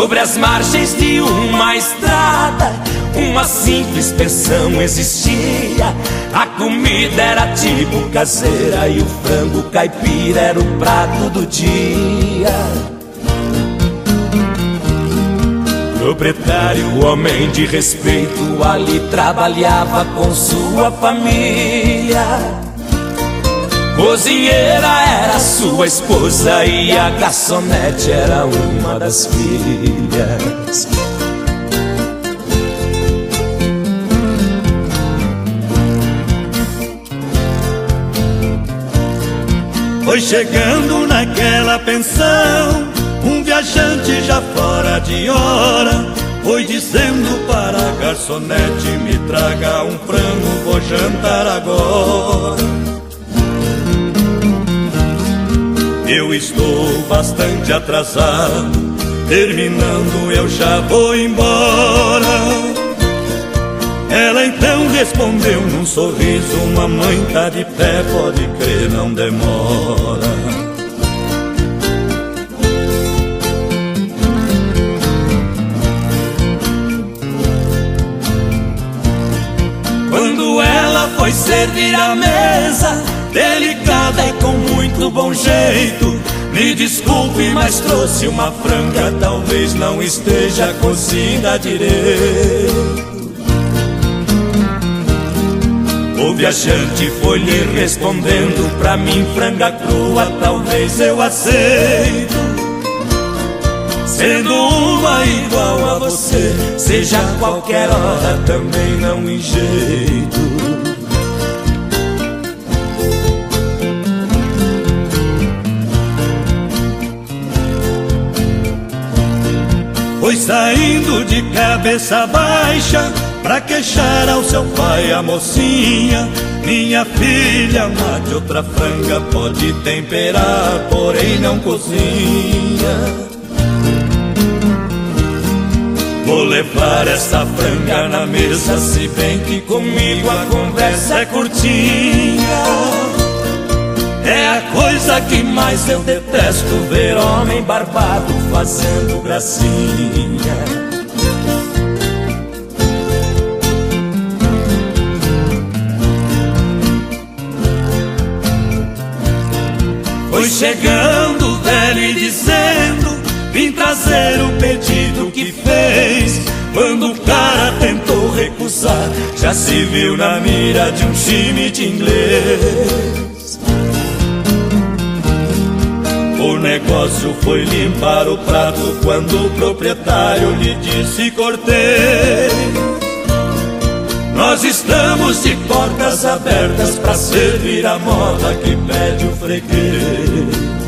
Sobre as margens de uma estrada, uma simples pensão existia. A comida era tipo caseira e o frango caipira era o prato do dia. Proprietário, homem de respeito, ali trabalhava com sua família. Cozinheira era sua esposa e a garçonete era uma das filhas. Foi chegando naquela pensão um viajante já fora de hora. Foi dizendo para a garçonete: me traga um frango, vou jantar agora. Eu estou bastante atrasado, terminando eu já vou embora. Ela então respondeu num sorriso: mamãe tá de pé, pode crer, não demora. Quando ela foi servir a mesa, delicada e com muito bom jeito: me desculpe, mas trouxe uma franga, talvez não esteja cozida direito. O viajante foi lhe respondendo: pra mim franga crua talvez eu aceito. Sendo uma igual a você, seja a qualquer hora também não em jeito. Foi saindo de cabeça baixa pra queixar ao seu pai a mocinha: minha filha, mate outra franga, pode temperar, porém não cozinha. Vou levar essa franga na mesa, se bem que comigo a conversa é curtinha. É a coisa que mais eu detesto, ver homem barbado fazendo gracinha. Foi chegando o velho e dizendo: vim trazer o pedido que fez. Quando o cara tentou recusar, já se viu na mira de um time de inglês. O negócio foi limpar o prato quando o proprietário lhe disse: cortei. Nós estamos de portas abertas pra servir a moda que pede o freguês.